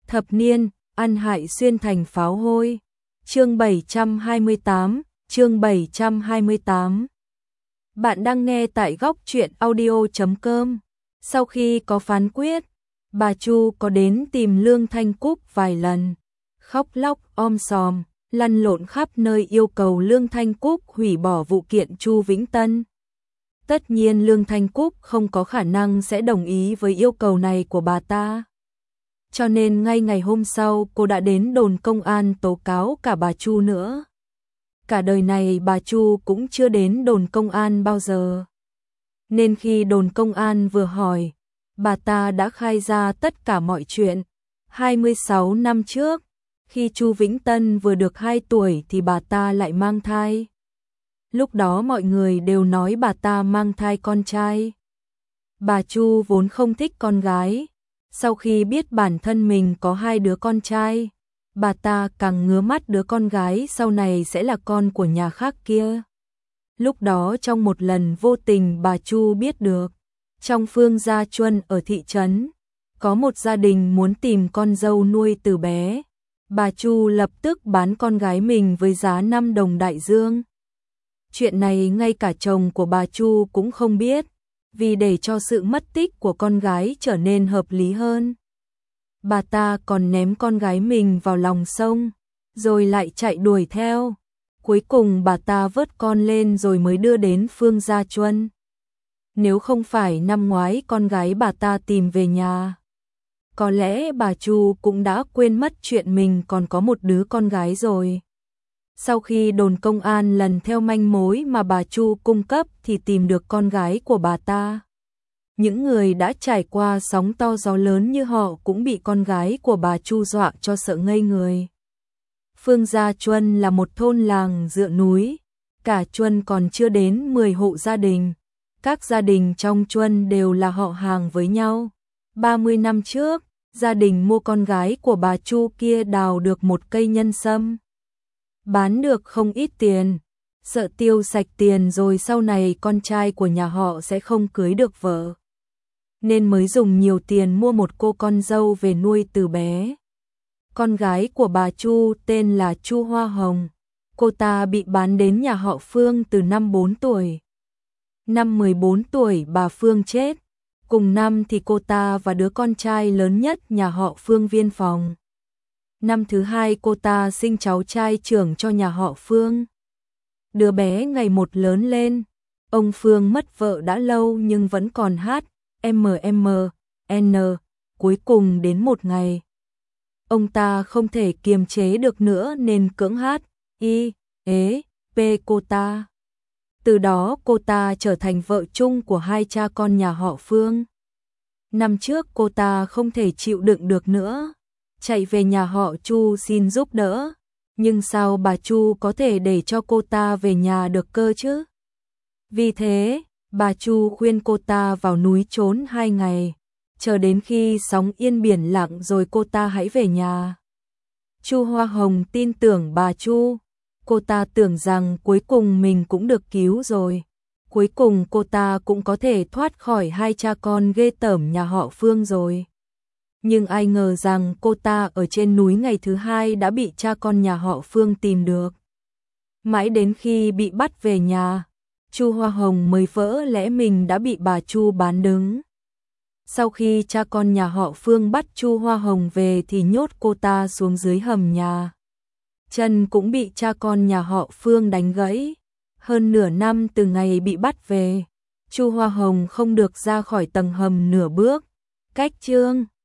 Thập niên, ăn hại xuyên thành pháo hôi. Chương 728, chương 728. Bạn đang nghe tại góc truyện audio.com. Sau khi có phán quyết, bà Chu có đến tìm Lương Thanh Cúc vài lần, khóc lóc om sòm, lăn lộn khắp nơi yêu cầu Lương Thanh Cúc hủy bỏ vụ kiện Chu Vĩnh Tân. Tất nhiên Lương Thanh Cúc không có khả năng sẽ đồng ý với yêu cầu này của bà ta. Cho nên ngay ngày hôm sau cô đã đến đồn công an tố cáo cả bà Chu nữa. Cả đời này bà Chu cũng chưa đến đồn công an bao giờ. Nên khi đồn công an vừa hỏi, bà ta đã khai ra tất cả mọi chuyện. 26 năm trước, khi Chu Vĩnh Tân vừa được 2 tuổi thì bà ta lại mang thai. Lúc đó mọi người đều nói bà ta mang thai con trai. Bà Chu vốn không thích con gái. Sau khi biết bản thân mình có 2 đứa con trai, bà ta càng ngứa mắt đứa con gái sau này sẽ là con của nhà khác kia. Lúc đó trong một lần vô tình bà Chu biết được, trong Phương Gia Chuân ở thị trấn, có một gia đình muốn tìm con dâu nuôi từ bé. Bà Chu lập tức bán con gái mình với giá 5 đồng đại dương. Chuyện này ngay cả chồng của bà Chu cũng không biết, vì để cho sự mất tích của con gái trở nên hợp lý hơn. Bà ta còn ném con gái mình vào lòng sông, rồi lại chạy đuổi theo. Cuối cùng bà ta vớt con lên rồi mới đưa đến Phương Gia Chuân. Nếu không phải năm ngoái con gái bà ta tìm về nhà, có lẽ bà Chu cũng đã quên mất chuyện mình còn có một đứa con gái rồi. Sau khi đồn công an lần theo manh mối mà bà Chu cung cấp thì tìm được con gái của bà ta. Những người đã trải qua sóng to gió lớn như họ cũng bị con gái của bà Chu dọa cho sợ ngây người. Phương Gia Chuân là một thôn làng dựa núi, cả Chuân còn chưa đến 10 hộ gia đình. Các gia đình trong Chuân đều là họ hàng với nhau. 30 năm trước, gia đình mua con gái của bà Chu kia đào được một cây nhân sâm. Bán được không ít tiền, sợ tiêu sạch tiền rồi sau này con trai của nhà họ sẽ không cưới được vợ. Nên mới dùng nhiều tiền mua một cô con dâu về nuôi từ bé. Con gái của bà Chu tên là Chu Hoa Hồng. Cô ta bị bán đến nhà họ Phương từ năm 4 tuổi. Năm 14 tuổi bà Phương chết. Cùng năm thì cô ta và đứa con trai lớn nhất nhà họ Phương viên phòng. Năm thứ 2 cô ta sinh cháu trai trưởng cho nhà họ Phương. Đứa bé ngày một lớn lên. Ông Phương mất vợ đã lâu nhưng vẫn còn hát n. Cuối cùng đến một ngày, ông ta không thể kiềm chế được nữa nên cưỡng hát cô ta. Từ đó cô ta trở thành vợ chung của 2 cha con nhà họ Phương. Năm trước cô ta không thể chịu đựng được nữa, chạy về nhà họ Chu xin giúp đỡ. Nhưng sao bà Chu có thể để cho cô ta về nhà được cơ chứ? Vì thế, bà Chu khuyên cô ta vào núi trốn 2 ngày, chờ đến khi sóng yên biển lặng rồi cô ta hãy về nhà. Chu Hoa Hồng tin tưởng bà Chu. Cô ta tưởng rằng cuối cùng mình cũng được cứu rồi. Cuối cùng cô ta cũng có thể thoát khỏi 2 cha con ghê tởm nhà họ Phương rồi. Nhưng ai ngờ rằng cô ta ở trên núi ngày thứ 2 đã bị cha con nhà họ Phương tìm được. Mãi đến khi bị bắt về nhà, Chu Hoa Hồng mới vỡ lẽ mình đã bị bà Chu bán đứng. Sau khi cha con nhà họ Phương bắt Chu Hoa Hồng về thì nhốt cô ta xuống dưới hầm nhà. Chân cũng bị cha con nhà họ Phương đánh gãy. Hơn nửa năm từ ngày bị bắt về, Chu Hoa Hồng không được ra khỏi tầng hầm nửa bước. Cách chương